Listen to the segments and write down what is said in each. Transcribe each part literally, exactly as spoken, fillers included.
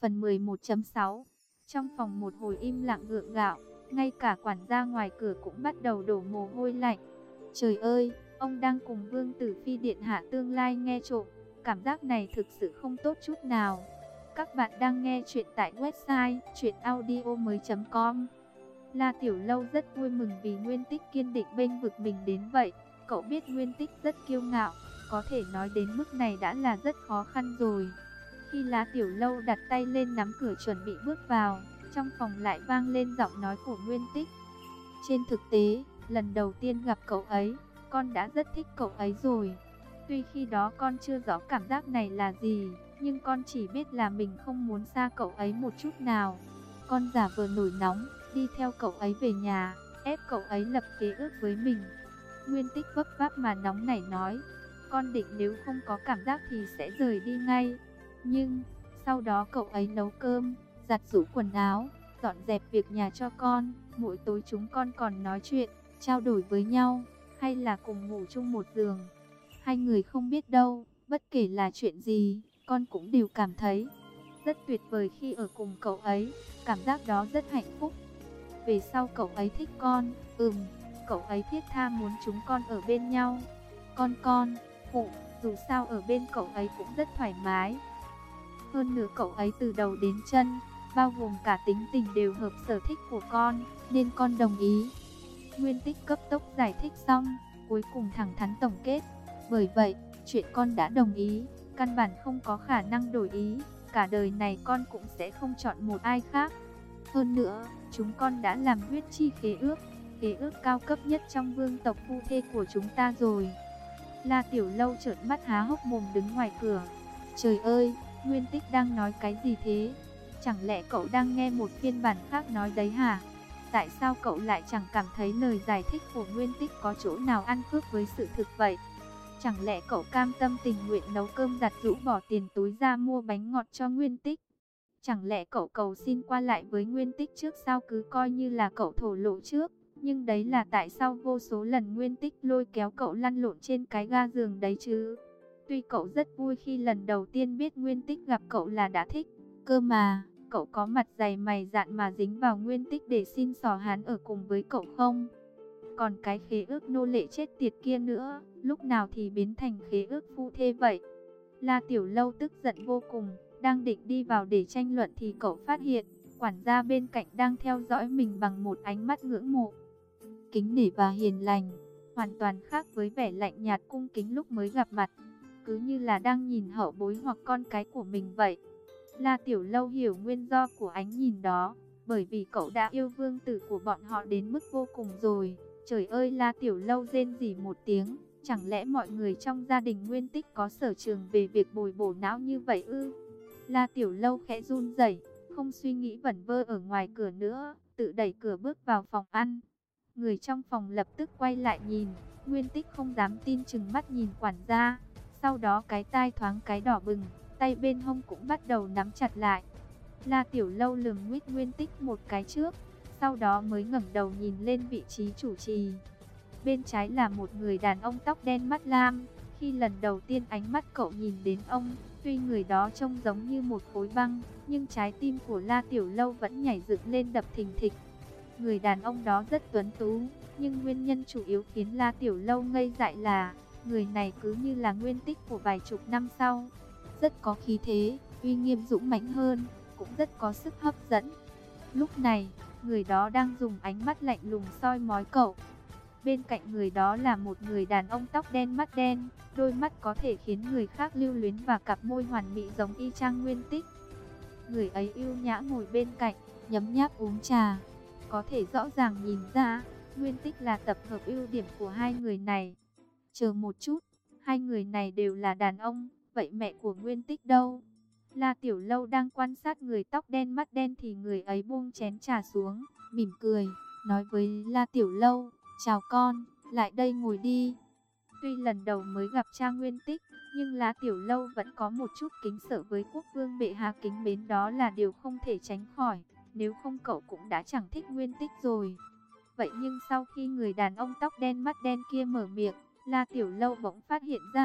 Phần mười một chấm sáu. Trong phòng một hồi im lặng gượng gạo, ngay cả quản gia ngoài cửa cũng bắt đầu đổ mồ hôi lạnh. Trời ơi, ông đang cùng Vương Tử Phi điện hạ tương lai nghe trộm, cảm giác này thực sự không tốt chút nào. Các bạn đang nghe chuyện tại website truyện audio mới chấm com. La Tiểu Lâu rất vui mừng vì Nguyên Tích kiên định bênh vực mình đến vậy. Cậu biết Nguyên Tích rất kiêu ngạo, có thể nói đến mức này đã là rất khó khăn rồi. Khi La Tiểu Lâu đặt tay lên nắm cửa chuẩn bị bước vào, trong phòng lại vang lên giọng nói của Nguyên Tích. Trên thực tế, lần đầu tiên gặp cậu ấy, con đã rất thích cậu ấy rồi. Tuy khi đó con chưa rõ cảm giác này là gì, nhưng con chỉ biết là mình không muốn xa cậu ấy một chút nào. Con giả vờ nổi nóng, đi theo cậu ấy về nhà, ép cậu ấy lập kế ước với mình. Nguyên Tích vấp váp mà nóng nảy nói, con định nếu không có cảm giác thì sẽ rời đi ngay. Nhưng, sau đó cậu ấy nấu cơm, giặt giũ quần áo, dọn dẹp việc nhà cho con. Mỗi tối chúng con còn nói chuyện, trao đổi với nhau, hay là cùng ngủ chung một giường. Hai người không biết đâu, bất kể là chuyện gì, con cũng đều cảm thấy rất tuyệt vời khi ở cùng cậu ấy, cảm giác đó rất hạnh phúc. Về sau cậu ấy thích con, ừm, cậu ấy thiết tha muốn chúng con ở bên nhau. Con con, phụ, dù sao ở bên cậu ấy cũng rất thoải mái. Hơn nữa cậu ấy từ đầu đến chân, bao gồm cả tính tình đều hợp sở thích của con, nên con đồng ý. Nguyên Tích cấp tốc giải thích xong, cuối cùng thẳng thắn tổng kết. Bởi vậy, chuyện con đã đồng ý, căn bản không có khả năng đổi ý, cả đời này con cũng sẽ không chọn một ai khác. Hơn nữa, chúng con đã làm huyết chi khế ước, khế ước cao cấp nhất trong vương tộc phu thê của chúng ta rồi. La Tiểu Lâu trợn mắt há hốc mồm đứng ngoài cửa. Trời ơi, Nguyên Tích đang nói cái gì thế? Chẳng lẽ cậu đang nghe một phiên bản khác nói đấy hả? Tại sao cậu lại chẳng cảm thấy lời giải thích của Nguyên Tích có chỗ nào ăn khớp với sự thực vậy? Chẳng lẽ cậu cam tâm tình nguyện nấu cơm giặt giũ bỏ tiền túi ra mua bánh ngọt cho Nguyên Tích? Chẳng lẽ cậu cầu xin qua lại với Nguyên Tích trước sau cứ coi như là cậu thổ lộ trước? Nhưng đấy là tại sao vô số lần Nguyên Tích lôi kéo cậu lăn lộn trên cái ga giường đấy chứ? Tuy cậu rất vui khi lần đầu tiên biết Nguyên Tích gặp cậu là đã thích, cơ mà, cậu có mặt dày mày dạn mà dính vào Nguyên Tích để xin xỏ hắn ở cùng với cậu không? Còn cái khế ước nô lệ chết tiệt kia nữa, lúc nào thì biến thành khế ước phu thê vậy? La Tiểu Lâu tức giận vô cùng, đang định đi vào để tranh luận thì cậu phát hiện, quản gia bên cạnh đang theo dõi mình bằng một ánh mắt ngưỡng mộ, kính nể và hiền lành, hoàn toàn khác với vẻ lạnh nhạt cung kính lúc mới gặp mặt, cứ như là đang nhìn hậu bối hoặc con cái của mình vậy. La Tiểu Lâu hiểu nguyên do của ánh nhìn đó, bởi vì cậu đã yêu vương tử của bọn họ đến mức vô cùng rồi. Trời ơi, La Tiểu Lâu rên rỉ một tiếng, chẳng lẽ mọi người trong gia đình Nguyên Tích có sở trường về việc bồi bổ não như vậy ư? La Tiểu Lâu khẽ run rẩy, không suy nghĩ vẩn vơ ở ngoài cửa nữa, tự đẩy cửa bước vào phòng ăn. Người trong phòng lập tức quay lại nhìn, Nguyên Tích không dám tin chừng mắt nhìn quản gia, sau đó cái tai thoáng cái đỏ bừng, tay bên hông cũng bắt đầu nắm chặt lại. La Tiểu Lâu lườm nguyết Nguyên Tích một cái trước, sau đó mới ngẩng đầu nhìn lên vị trí chủ trì. Bên trái là một người đàn ông tóc đen mắt lam. Khi lần đầu tiên ánh mắt cậu nhìn đến ông, tuy người đó trông giống như một khối băng, nhưng trái tim của La Tiểu Lâu vẫn nhảy dựng lên đập thình thịch. Người đàn ông đó rất tuấn tú, nhưng nguyên nhân chủ yếu khiến La Tiểu Lâu ngây dại là người này cứ như là Nguyên Tích của vài chục năm sau. Rất có khí thế, uy nghiêm dũng mãnh hơn, cũng rất có sức hấp dẫn. Lúc này, người đó đang dùng ánh mắt lạnh lùng soi mói cậu. Bên cạnh người đó là một người đàn ông tóc đen mắt đen, đôi mắt có thể khiến người khác lưu luyến và cặp môi hoàn mỹ giống y chang Nguyên Tích. Người ấy yêu nhã ngồi bên cạnh, nhấm nháp uống trà. Có thể rõ ràng nhìn ra, Nguyên Tích là tập hợp ưu điểm của hai người này. Chờ một chút, hai người này đều là đàn ông, vậy mẹ của Nguyên Tích đâu? La Tiểu Lâu đang quan sát người tóc đen mắt đen thì người ấy buông chén trà xuống, mỉm cười, nói với La Tiểu Lâu, chào con, lại đây ngồi đi. Tuy lần đầu mới gặp cha Nguyên Tích, nhưng La Tiểu Lâu vẫn có một chút kính sợ với quốc vương bệ hạ, kính mến đó là điều không thể tránh khỏi, nếu không cậu cũng đã chẳng thích Nguyên Tích rồi. Vậy nhưng sau khi người đàn ông tóc đen mắt đen kia mở miệng, La Tiểu Lâu bỗng phát hiện ra,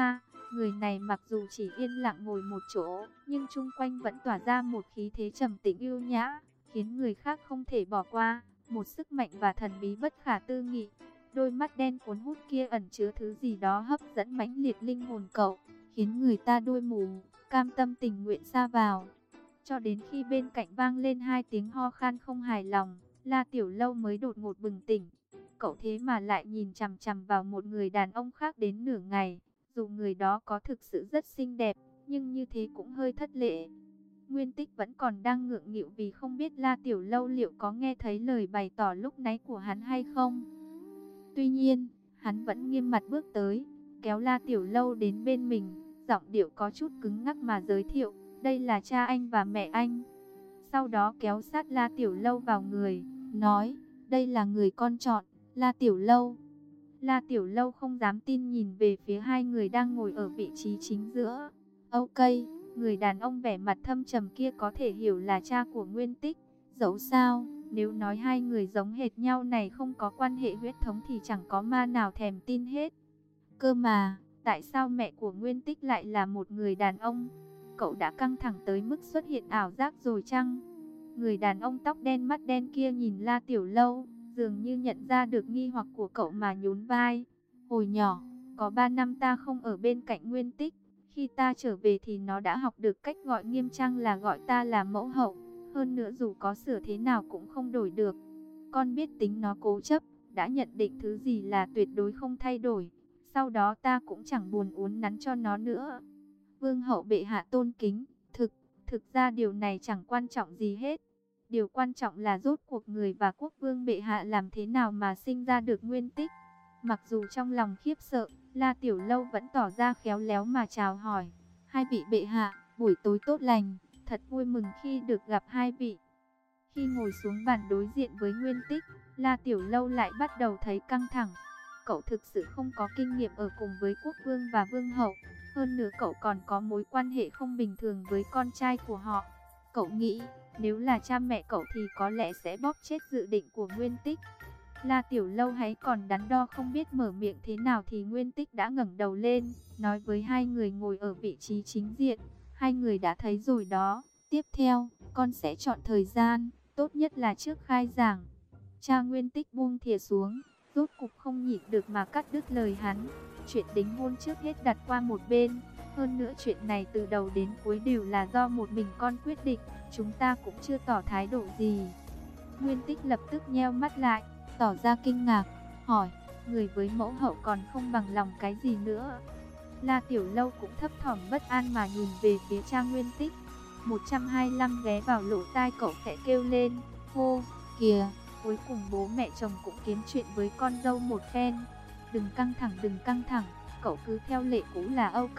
Người này mặc dù chỉ yên lặng ngồi một chỗ, nhưng chung quanh vẫn tỏa ra một khí thế trầm tĩnh yêu nhã, khiến người khác không thể bỏ qua, một sức mạnh và thần bí bất khả tư nghị. Đôi mắt đen cuốn hút kia ẩn chứa thứ gì đó hấp dẫn mãnh liệt linh hồn cậu, khiến người ta đôi mù, cam tâm tình nguyện sa vào. Cho đến khi bên cạnh vang lên hai tiếng ho khan không hài lòng, La Tiểu Lâu mới đột ngột bừng tỉnh. Cậu thế mà lại nhìn chằm chằm vào một người đàn ông khác đến nửa ngày. Dù người đó có thực sự rất xinh đẹp, nhưng như thế cũng hơi thất lễ. Nguyên Tích vẫn còn đang ngượng nghịu vì không biết La Tiểu Lâu liệu có nghe thấy lời bày tỏ lúc nãy của hắn hay không. Tuy nhiên, hắn vẫn nghiêm mặt bước tới, kéo La Tiểu Lâu đến bên mình, giọng điệu có chút cứng ngắc mà giới thiệu, đây là cha anh và mẹ anh. Sau đó kéo sát La Tiểu Lâu vào người, nói, đây là người con chọn, La Tiểu Lâu. La Tiểu Lâu không dám tin nhìn về phía hai người đang ngồi ở vị trí chính giữa. Ok, người đàn ông vẻ mặt thâm trầm kia có thể hiểu là cha của Nguyên Tích. Dẫu sao, nếu nói hai người giống hệt nhau này không có quan hệ huyết thống thì chẳng có ma nào thèm tin hết. Cơ mà, tại sao mẹ của Nguyên Tích lại là một người đàn ông? Cậu đã căng thẳng tới mức xuất hiện ảo giác rồi chăng? Người đàn ông tóc đen mắt đen kia nhìn La Tiểu Lâu, dường như nhận ra được nghi hoặc của cậu mà nhún vai. Hồi nhỏ, có ba năm ta không ở bên cạnh Nguyên Tích. Khi ta trở về thì nó đã học được cách gọi nghiêm trang là gọi ta là mẫu hậu. Hơn nữa dù có sửa thế nào cũng không đổi được. Con biết tính nó cố chấp, đã nhận định thứ gì là tuyệt đối không thay đổi. Sau đó ta cũng chẳng buồn uốn nắn cho nó nữa. Vương hậu bệ hạ tôn kính, thực, thực ra điều này chẳng quan trọng gì hết. Điều quan trọng là rốt cuộc người và quốc vương bệ hạ làm thế nào mà sinh ra được Nguyên Tích. Mặc dù trong lòng khiếp sợ, La Tiểu Lâu vẫn tỏ ra khéo léo mà chào hỏi. Hai vị bệ hạ, buổi tối tốt lành, thật vui mừng khi được gặp hai vị. Khi ngồi xuống bàn đối diện với Nguyên Tích, La Tiểu Lâu lại bắt đầu thấy căng thẳng. Cậu thực sự không có kinh nghiệm ở cùng với quốc vương và vương hậu. Hơn nữa cậu còn có mối quan hệ không bình thường với con trai của họ. Cậu nghĩ, nếu là cha mẹ cậu thì có lẽ sẽ bóp chết dự định của Nguyên Tích. La Tiểu Lâu hay còn đắn đo không biết mở miệng thế nào thì Nguyên Tích đã ngẩng đầu lên, nói với hai người ngồi ở vị trí chính diện. Hai người đã thấy rồi đó, tiếp theo, con sẽ chọn thời gian, tốt nhất là trước khai giảng. Cha Nguyên Tích buông thìa xuống, rốt cục không nhịn được mà cắt đứt lời hắn. Chuyện đính hôn trước hết đặt qua một bên. Hơn nữa chuyện này từ đầu đến cuối đều là do một mình con quyết định. Chúng ta cũng chưa tỏ thái độ gì. Nguyên Tích lập tức nheo mắt lại, tỏ ra kinh ngạc, hỏi, người với mẫu hậu còn không bằng lòng cái gì nữa? La Tiểu Lâu cũng thấp thỏm bất an mà nhìn về phía cha Nguyên Tích. một trăm hai mươi lăm ghé vào lỗ tai cậu khẽ kêu lên, hô, kìa, cuối cùng bố mẹ chồng cũng kiếm chuyện với con dâu một phen. Đừng căng thẳng, đừng căng thẳng, cậu cứ theo lệ cũ là ok.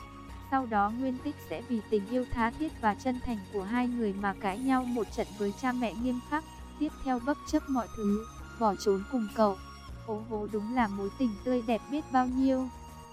Sau đó Nguyên Tích sẽ vì tình yêu tha thiết và chân thành của hai người mà cãi nhau một trận với cha mẹ nghiêm khắc. Tiếp theo bất chấp mọi thứ, bỏ trốn cùng cậu. Ố hố, đúng là mối tình tươi đẹp biết bao nhiêu.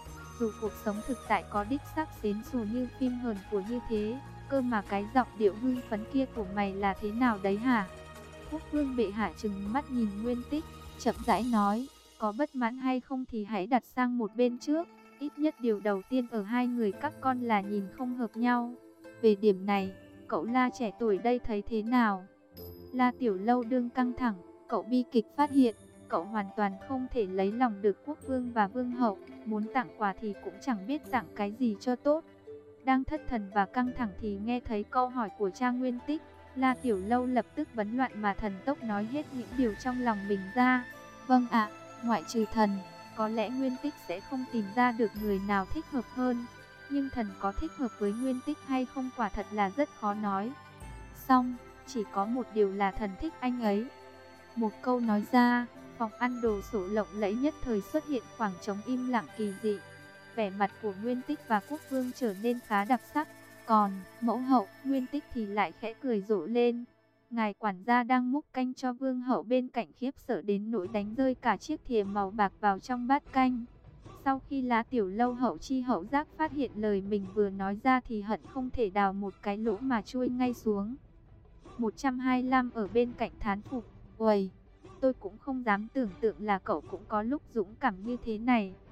Dù cuộc sống thực tại có đích xác xến xù như phim hờn của như thế, cơ mà cái giọng điệu hưng phấn kia của mày là thế nào đấy hả? Quốc vương bệ hạ trừng mắt nhìn Nguyên Tích, chậm rãi nói, có bất mãn hay không thì hãy đặt sang một bên trước. Ít nhất điều đầu tiên ở hai người các con là nhìn không hợp nhau. Về điểm này, cậu La trẻ tuổi đây thấy thế nào? La Tiểu Lâu đương căng thẳng, cậu bi kịch phát hiện, cậu hoàn toàn không thể lấy lòng được quốc vương và vương hậu. Muốn tặng quà thì cũng chẳng biết tặng cái gì cho tốt. Đang thất thần và căng thẳng thì nghe thấy câu hỏi của cha Nguyên Tích. La Tiểu Lâu lập tức bấn loạn mà thần tốc nói hết những điều trong lòng mình ra. Vâng ạ, ngoại trừ thần, có lẽ Nguyên Tích sẽ không tìm ra được người nào thích hợp hơn. Nhưng thần có thích hợp với Nguyên Tích hay không quả thật là rất khó nói. Xong, chỉ có một điều là thần thích anh ấy. Một câu nói ra, phòng ăn đồ sổ lộng lẫy nhất thời xuất hiện khoảng trống im lặng kỳ dị. Vẻ mặt của Nguyên Tích và quốc vương trở nên khá đặc sắc. Còn mẫu hậu Nguyên Tích thì lại khẽ cười rộ lên. Ngài quản gia đang múc canh cho vương hậu bên cạnh khiếp sợ đến nỗi đánh rơi cả chiếc thìa màu bạc vào trong bát canh. Sau khi La Tiểu Lâu hậu chi hậu giác phát hiện lời mình vừa nói ra thì hận không thể đào một cái lỗ mà chui ngay xuống. một trăm hai mươi lăm ở bên cạnh thán phục, uầy, tôi cũng không dám tưởng tượng là cậu cũng có lúc dũng cảm như thế này.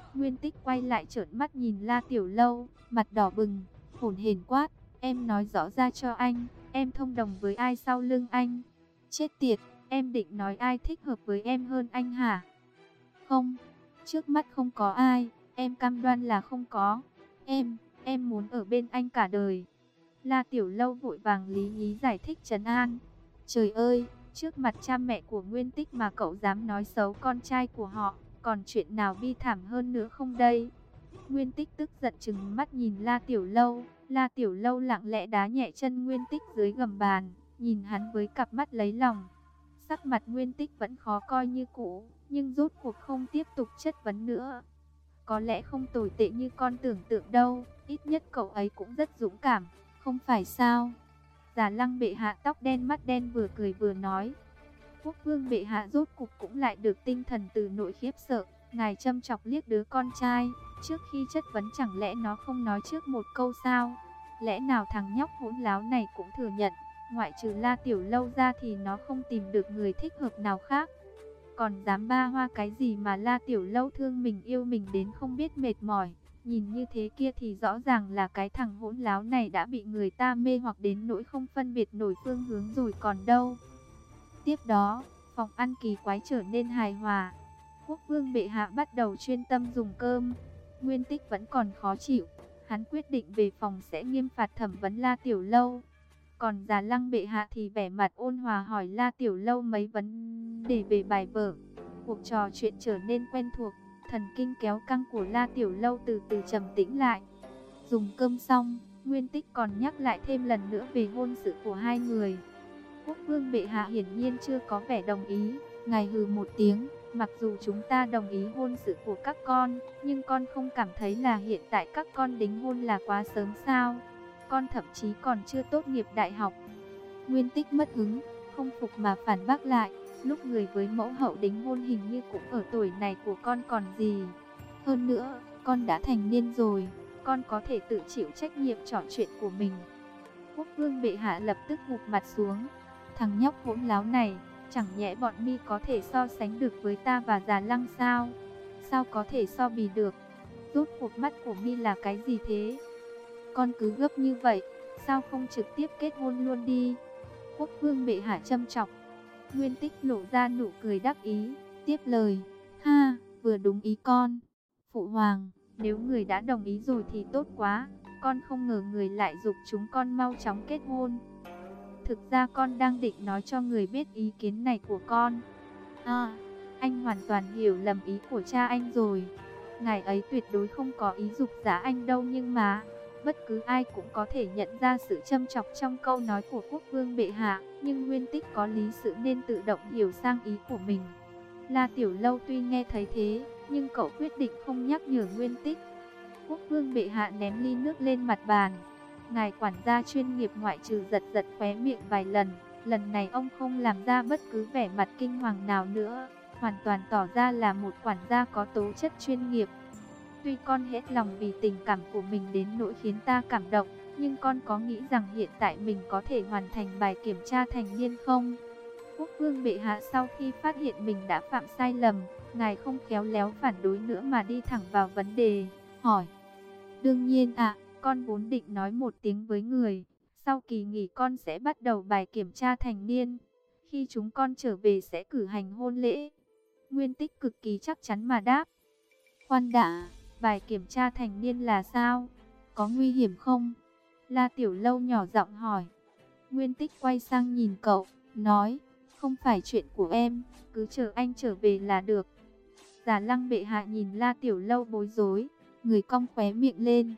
Nguyên Tích quay lại trợn mắt nhìn La Tiểu Lâu, mặt đỏ bừng, hổn hển quát, em nói rõ ra cho anh, em thông đồng với ai sau lưng anh? Chết tiệt, em định nói ai thích hợp với em hơn anh hả? Không, trước mắt không có ai, em cam đoan là không có. Em, em muốn ở bên anh cả đời. La Tiểu Lâu vội vàng lý nhí giải thích trấn an. Trời ơi, trước mặt cha mẹ của Nguyên Tích mà cậu dám nói xấu con trai của họ, còn chuyện nào bi thảm hơn nữa không đây? Nguyên Tích tức giận trừng mắt nhìn La Tiểu Lâu. La Tiểu Lâu lặng lẽ đá nhẹ chân Nguyên Tích dưới gầm bàn, nhìn hắn với cặp mắt lấy lòng. Sắc mặt Nguyên Tích vẫn khó coi như cũ, nhưng rốt cuộc không tiếp tục chất vấn nữa. Có lẽ không tồi tệ như con tưởng tượng đâu, ít nhất cậu ấy cũng rất dũng cảm, không phải sao? Già Lăng bệ hạ tóc đen mắt đen vừa cười vừa nói. Quốc vương bệ hạ rốt cục cũng lại được tinh thần từ nỗi khiếp sợ. Ngài châm chọc liếc đứa con trai, trước khi chất vấn chẳng lẽ nó không nói trước một câu sao? Lẽ nào thằng nhóc hỗn láo này cũng thừa nhận, ngoại trừ La Tiểu Lâu ra thì nó không tìm được người thích hợp nào khác. Còn dám ba hoa cái gì mà La Tiểu Lâu thương mình yêu mình đến không biết mệt mỏi. Nhìn như thế kia thì rõ ràng là cái thằng hỗn láo này đã bị người ta mê hoặc đến nỗi không phân biệt nổi phương hướng rồi còn đâu. Tiếp đó, phòng ăn kỳ quái trở nên hài hòa. Quốc vương bệ hạ bắt đầu chuyên tâm dùng cơm. Nguyên Tích vẫn còn khó chịu. Hắn quyết định về phòng sẽ nghiêm phạt thẩm vấn La Tiểu Lâu. Còn Già Lăng bệ hạ thì vẻ mặt ôn hòa hỏi La Tiểu Lâu mấy vấn đề về bài vở. Cuộc trò chuyện trở nên quen thuộc. Thần kinh kéo căng của La Tiểu Lâu từ từ trầm tĩnh lại. Dùng cơm xong, Nguyên Tích còn nhắc lại thêm lần nữa về hôn sự của hai người. Quốc vương bệ hạ hiển nhiên chưa có vẻ đồng ý. Ngài hừ một tiếng, mặc dù chúng ta đồng ý hôn sự của các con, nhưng con không cảm thấy là hiện tại các con đính hôn là quá sớm sao? Con thậm chí còn chưa tốt nghiệp đại học. Nguyên Tích mất hứng, không phục mà phản bác lại. Lúc người với mẫu hậu đính hôn hình như cũng ở tuổi này của con còn gì. Hơn nữa, con đã thành niên rồi, con có thể tự chịu trách nhiệm trò chuyện của mình. Quốc vương bệ hạ lập tức gục mặt xuống. Thằng nhóc hỗn láo này, chẳng nhẽ bọn mi có thể so sánh được với ta và Già Lăng sao? Sao có thể so bì được? Rốt cuộc mắt của mi là cái gì thế? Con cứ gấp như vậy, sao không trực tiếp kết hôn luôn đi? Quốc vương bệ hạ châm chọc. Nguyên Tích lộ ra nụ cười đắc ý, tiếp lời. Ha, vừa đúng ý con. Phụ hoàng, nếu người đã đồng ý rồi thì tốt quá. Con không ngờ người lại giục chúng con mau chóng kết hôn. Thực ra con đang định nói cho người biết ý kiến này của con. À, anh hoàn toàn hiểu lầm ý của cha anh rồi. Ngài ấy tuyệt đối không có ý giục giá anh đâu, nhưng mà bất cứ ai cũng có thể nhận ra sự châm chọc trong câu nói của quốc vương bệ hạ. Nhưng Nguyên Tích có lý sự nên tự động hiểu sang ý của mình. La Tiểu Lâu tuy nghe thấy thế, nhưng cậu quyết định không nhắc nhở Nguyên Tích. Quốc vương bệ hạ ném ly nước lên mặt bàn. Ngài quản gia chuyên nghiệp ngoại trừ giật giật khóe miệng vài lần, lần này ông không làm ra bất cứ vẻ mặt kinh hoàng nào nữa, hoàn toàn tỏ ra là một quản gia có tố chất chuyên nghiệp. Tuy con hết lòng vì tình cảm của mình đến nỗi khiến ta cảm động, nhưng con có nghĩ rằng hiện tại mình có thể hoàn thành bài kiểm tra thành niên không? Quốc vương bệ hạ sau khi phát hiện mình đã phạm sai lầm, ngài không khéo léo phản đối nữa mà đi thẳng vào vấn đề, hỏi. Đương nhiên ạ, con vốn định nói một tiếng với người, sau kỳ nghỉ con sẽ bắt đầu bài kiểm tra thành niên. Khi chúng con trở về sẽ cử hành hôn lễ. Nguyên Tích cực kỳ chắc chắn mà đáp. Khoan đã, bài kiểm tra thành niên là sao? Có nguy hiểm không? La Tiểu Lâu nhỏ giọng hỏi. Nguyên Tích quay sang nhìn cậu, nói, không phải chuyện của em, cứ chờ anh trở về là được. Già Lăng bệ hạ nhìn La Tiểu Lâu bối rối, người cong khóe miệng lên,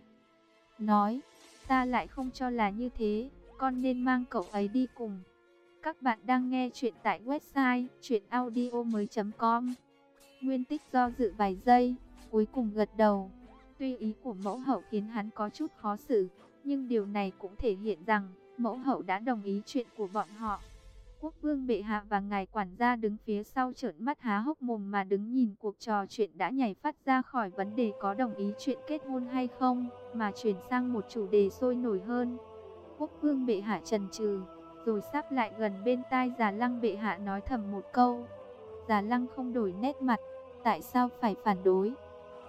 nói, ta lại không cho là như thế, con nên mang cậu ấy đi cùng. Các bạn đang nghe chuyện tại website truyện audio mới chấm com. Nguyên Tích do dự vài giây, cuối cùng gật đầu. Tuy ý của mẫu hậu khiến hắn có chút khó xử, nhưng điều này cũng thể hiện rằng mẫu hậu đã đồng ý chuyện của bọn họ. Quốc vương bệ hạ và ngài quản gia đứng phía sau trợn mắt há hốc mồm mà đứng nhìn cuộc trò chuyện đã nhảy phát ra khỏi vấn đề có đồng ý chuyện kết hôn hay không, mà chuyển sang một chủ đề sôi nổi hơn. Quốc vương bệ hạ chần chừ, rồi sắp lại gần bên tai Già Lăng bệ hạ nói thầm một câu. Già Lăng không đổi nét mặt, tại sao phải phản đối?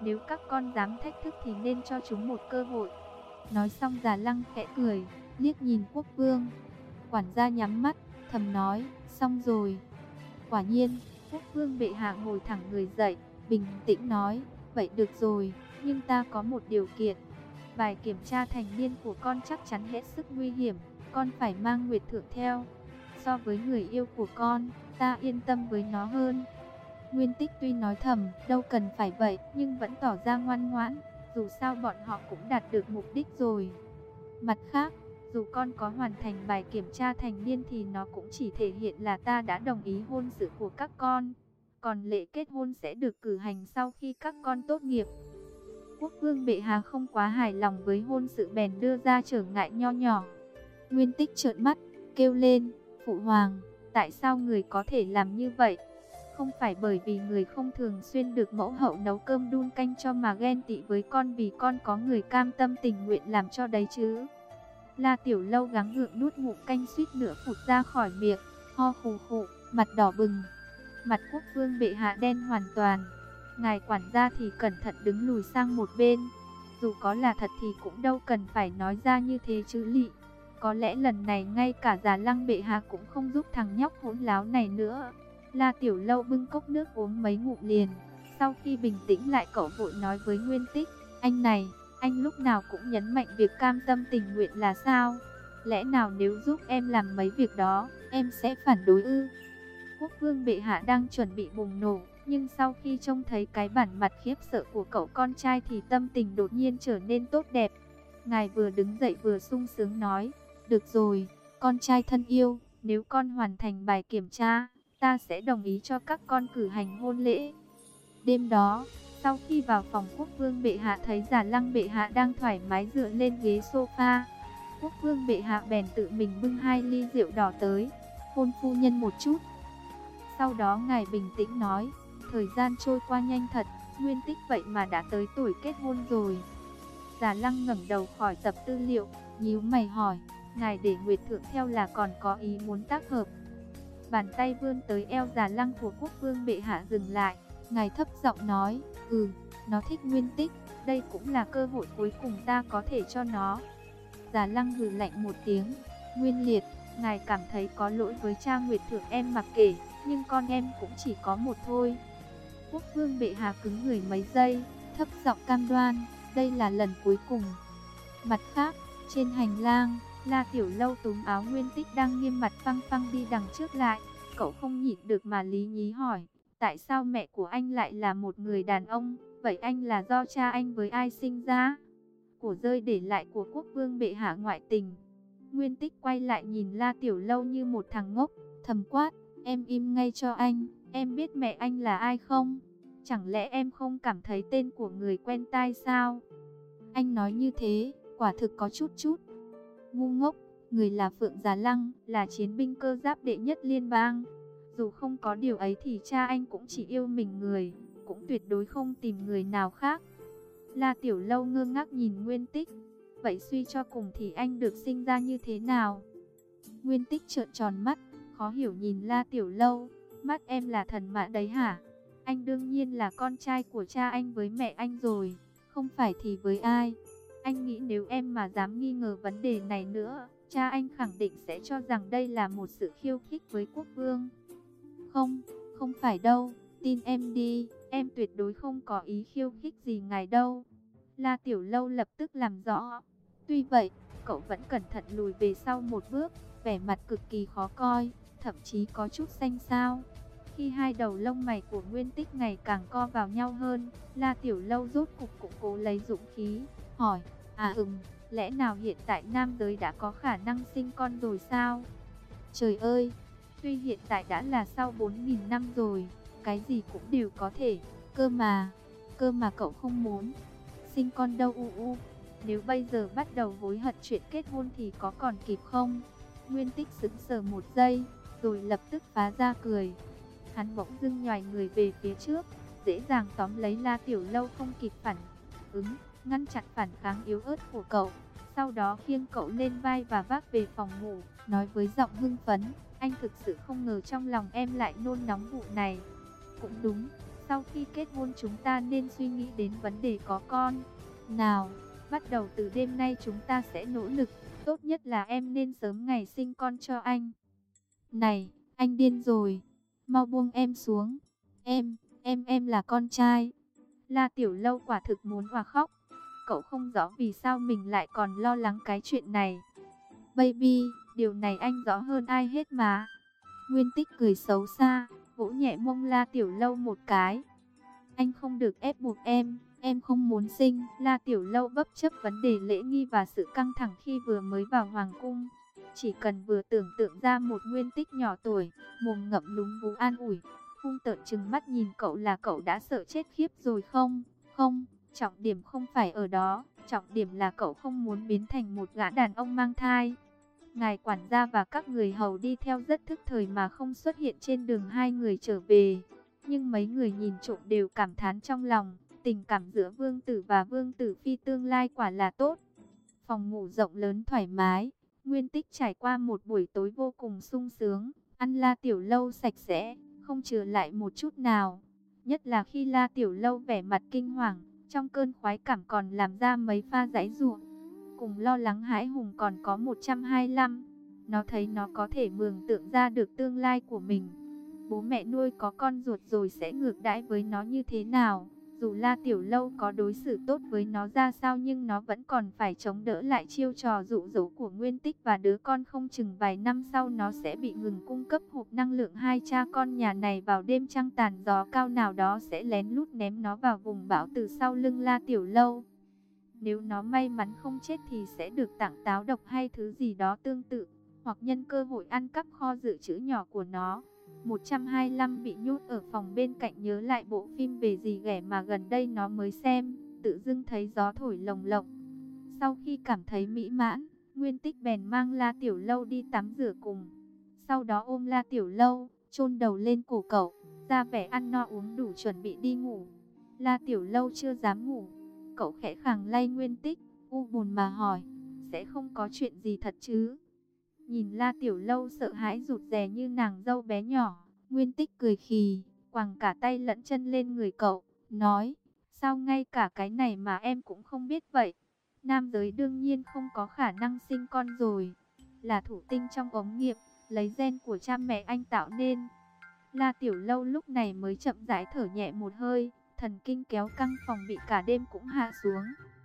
Nếu các con dám thách thức thì nên cho chúng một cơ hội. Nói xong Già Lăng khẽ cười, liếc nhìn Quốc Vương. Quản gia nhắm mắt, thầm nói, xong rồi. Quả nhiên, Quốc Vương bệ hạ ngồi thẳng người dậy, bình tĩnh nói, vậy được rồi, nhưng ta có một điều kiện. Bài kiểm tra thành niên của con chắc chắn hết sức nguy hiểm, con phải mang Nguyệt Thượng theo. So với người yêu của con, ta yên tâm với nó hơn. Nguyên Tích tuy nói thầm, đâu cần phải vậy, nhưng vẫn tỏ ra ngoan ngoãn, dù sao bọn họ cũng đạt được mục đích rồi. Mặt khác, dù con có hoàn thành bài kiểm tra thành niên thì nó cũng chỉ thể hiện là ta đã đồng ý hôn sự của các con. Còn lễ kết hôn sẽ được cử hành sau khi các con tốt nghiệp. Quốc Vương bệ hạ không quá hài lòng với hôn sự bèn đưa ra trở ngại nho nhỏ. Nguyên Tích trợn mắt, kêu lên, Phụ Hoàng, tại sao người có thể làm như vậy? Không phải bởi vì người không thường xuyên được mẫu hậu nấu cơm đun canh cho mà ghen tị với con vì con có người cam tâm tình nguyện làm cho đấy chứ. La Tiểu Lâu gắng gượng nuốt ngụm canh suýt nữa phụt ra khỏi miệng, ho khù khụ, mặt đỏ bừng. Mặt Quốc Vương bệ hạ đen hoàn toàn. Ngài quản gia thì cẩn thận đứng lùi sang một bên. Dù có là thật thì cũng đâu cần phải nói ra như thế chứ lị. Có lẽ lần này ngay cả Già Lăng bệ hạ cũng không giúp thằng nhóc hỗn láo này nữa. La Tiểu Lâu bưng cốc nước uống mấy ngụm liền. Sau khi bình tĩnh lại cậu vội nói với Nguyên Tích, anh này, anh lúc nào cũng nhấn mạnh việc cam tâm tình nguyện là sao? Lẽ nào nếu giúp em làm mấy việc đó, em sẽ phản đối ư? Quốc Vương bệ hạ đang chuẩn bị bùng nổ, nhưng sau khi trông thấy cái bản mặt khiếp sợ của cậu con trai thì tâm tình đột nhiên trở nên tốt đẹp. Ngài vừa đứng dậy vừa sung sướng nói, được rồi, con trai thân yêu, nếu con hoàn thành bài kiểm tra, ta sẽ đồng ý cho các con cử hành hôn lễ. Đêm đó, sau khi vào phòng Quốc Vương bệ hạ thấy Già Lăng bệ hạ đang thoải mái dựa lên ghế sofa, Quốc Vương bệ hạ bèn tự mình bưng hai ly rượu đỏ tới, hôn phu nhân một chút. Sau đó ngài bình tĩnh nói, thời gian trôi qua nhanh thật, Nguyên Tích vậy mà đã tới tuổi kết hôn rồi. Già Lăng ngẩng đầu khỏi tập tư liệu, nhíu mày hỏi, ngài để Nguyệt Thượng theo là còn có ý muốn tác hợp? Bàn tay vươn tới eo Già Lăng của Quốc Vương bệ hạ dừng lại, ngài thấp giọng nói, ừ, nó thích Nguyên Tích, đây cũng là cơ hội cuối cùng ta có thể cho nó. Già Lăng hừ lạnh một tiếng, Nguyên Liệt, ngài cảm thấy có lỗi với cha Nguyệt Thượng em mặc kệ, nhưng con em cũng chỉ có một thôi. Quốc Vương bệ hạ cứng người mấy giây, thấp giọng cam đoan, đây là lần cuối cùng. Mặt khác, trên hành lang, La Tiểu Lâu túm áo Nguyên Tích đang nghiêm mặt phăng phăng đi đằng trước lại. Cậu không nhịn được mà lý nhí hỏi, tại sao mẹ của anh lại là một người đàn ông? Vậy anh là do cha anh với ai sinh ra? Của rơi để lại của Quốc Vương bệ hạ ngoại tình. Nguyên Tích quay lại nhìn La Tiểu Lâu như một thằng ngốc, thầm quát, em im ngay cho anh, em biết mẹ anh là ai không? Chẳng lẽ em không cảm thấy tên của người quen tai sao? Anh nói như thế, quả thực có chút chút ngu ngốc. Người là Phượng Già Lăng, là chiến binh cơ giáp đệ nhất liên bang. Dù không có điều ấy thì cha anh cũng chỉ yêu mình người, cũng tuyệt đối không tìm người nào khác. La Tiểu Lâu ngơ ngác nhìn Nguyên Tích. Vậy suy cho cùng thì anh được sinh ra như thế nào? Nguyên Tích trợn tròn mắt, khó hiểu nhìn La Tiểu Lâu. Mắt em là thần mã đấy hả? Anh đương nhiên là con trai của cha anh với mẹ anh rồi, không phải thì với ai? Anh nghĩ nếu em mà dám nghi ngờ vấn đề này nữa, cha anh khẳng định sẽ cho rằng đây là một sự khiêu khích với quốc vương. Không, không phải đâu, tin em đi, em tuyệt đối không có ý khiêu khích gì ngài đâu. La Tiểu Lâu lập tức làm rõ. Tuy vậy, cậu vẫn cẩn thận lùi về sau một bước, vẻ mặt cực kỳ khó coi, thậm chí có chút xanh xao. Khi hai đầu lông mày của Nguyên Tích ngày càng co vào nhau hơn, La Tiểu Lâu rốt cục cũng cố lấy dũng khí, hỏi, à ừm, lẽ nào hiện tại nam giới đã có khả năng sinh con rồi sao? Trời ơi, tuy hiện tại đã là sau bốn nghìn năm rồi, cái gì cũng đều có thể, cơ mà, cơ mà cậu không muốn sinh con đâu u u. Nếu bây giờ bắt đầu hối hận chuyện kết hôn thì có còn kịp không? Nguyên Tích sững sờ một giây, rồi lập tức phá ra cười. Hắn bỗng dưng nhoài người về phía trước, dễ dàng tóm lấy La Tiểu Lâu không kịp phản ứng, ngăn chặn phản kháng yếu ớt của cậu. Sau đó khiêng cậu lên vai và vác về phòng ngủ, nói với giọng hưng phấn, anh thực sự không ngờ trong lòng em lại nôn nóng vụ này. Cũng đúng, Sau khi kết hôn chúng ta nên suy nghĩ đến vấn đề có con. Nào, bắt đầu từ đêm nay chúng ta sẽ nỗ lực. Tốt nhất là em nên sớm ngày sinh con cho anh. Này, anh điên rồi. Mau buông em xuống. Em, em, em là con trai. La Tiểu Lâu quả thực muốn òa khóc. Cậu không rõ vì sao mình lại còn lo lắng cái chuyện này. Baby, điều này anh rõ hơn ai hết mà. Nguyên Tích cười xấu xa, vỗ nhẹ mông La Tiểu Lâu một cái. Anh không được ép buộc em, em không muốn sinh. La Tiểu Lâu bất chấp vấn đề lễ nghi và sự căng thẳng khi vừa mới vào hoàng cung. Chỉ cần vừa tưởng tượng ra một Nguyên Tích nhỏ tuổi, mồm ngậm lúng bú an ủi, hung tợn trừng mắt nhìn cậu là cậu đã sợ chết khiếp rồi không? Không, trọng điểm không phải ở đó, trọng điểm là cậu không muốn biến thành một gã đàn ông mang thai. Ngài quản gia và các người hầu đi theo rất thức thời mà không xuất hiện trên đường hai người trở về. Nhưng mấy người nhìn trộm đều cảm thán trong lòng, tình cảm giữa vương tử và vương tử phi tương lai quả là tốt. Phòng ngủ rộng lớn thoải mái, Nguyên Tích trải qua một buổi tối vô cùng sung sướng, ăn La Tiểu Lâu sạch sẽ, không chừa lại một chút nào. Nhất là khi La Tiểu Lâu vẻ mặt kinh hoàng, trong cơn khoái cảm còn làm ra mấy pha giãy giụa. Cùng lo lắng hãi hùng còn có một trăm hai mươi lăm. Nó thấy nó có thể mường tượng ra được tương lai của mình. Bố mẹ nuôi có con ruột rồi sẽ ngược đãi với nó như thế nào? Dù La Tiểu Lâu có đối xử tốt với nó ra sao nhưng nó vẫn còn phải chống đỡ lại chiêu trò dụ dỗ của Nguyên Tích và đứa con không chừng vài năm sau nó sẽ bị ngừng cung cấp hộp năng lượng. Hai cha con nhà này vào đêm trăng tàn gió cao nào đó sẽ lén lút ném nó vào vùng bão từ sau lưng La Tiểu Lâu. Nếu nó may mắn không chết thì sẽ được tặng táo độc hay thứ gì đó tương tự, hoặc nhân cơ hội ăn cắp kho dự trữ nhỏ của nó. một trăm hai mươi lăm bị nhốt ở phòng bên cạnh nhớ lại bộ phim về dì ghẻ mà gần đây nó mới xem, tự dưng thấy gió thổi lồng lộng. Sau khi cảm thấy mỹ mãn, Nguyên Tích bèn mang La Tiểu Lâu đi tắm rửa cùng. Sau đó ôm La Tiểu Lâu, chôn đầu lên cổ cậu, ra vẻ ăn no uống đủ chuẩn bị đi ngủ. La Tiểu Lâu chưa dám ngủ. Cậu khẽ khàng lay Nguyên Tích, u buồn mà hỏi, sẽ không có chuyện gì thật chứ? Nhìn La Tiểu Lâu sợ hãi rụt rè như nàng dâu bé nhỏ, Nguyên Tích cười khì, quàng cả tay lẫn chân lên người cậu, nói, sao ngay cả cái này mà em cũng không biết vậy? Nam giới đương nhiên không có khả năng sinh con rồi, là thủ tinh trong ống nghiệm, lấy gen của cha mẹ anh tạo nên. La Tiểu Lâu lúc này mới chậm rãi thở nhẹ một hơi, thần kinh kéo căng phòng bị cả đêm cũng hạ xuống.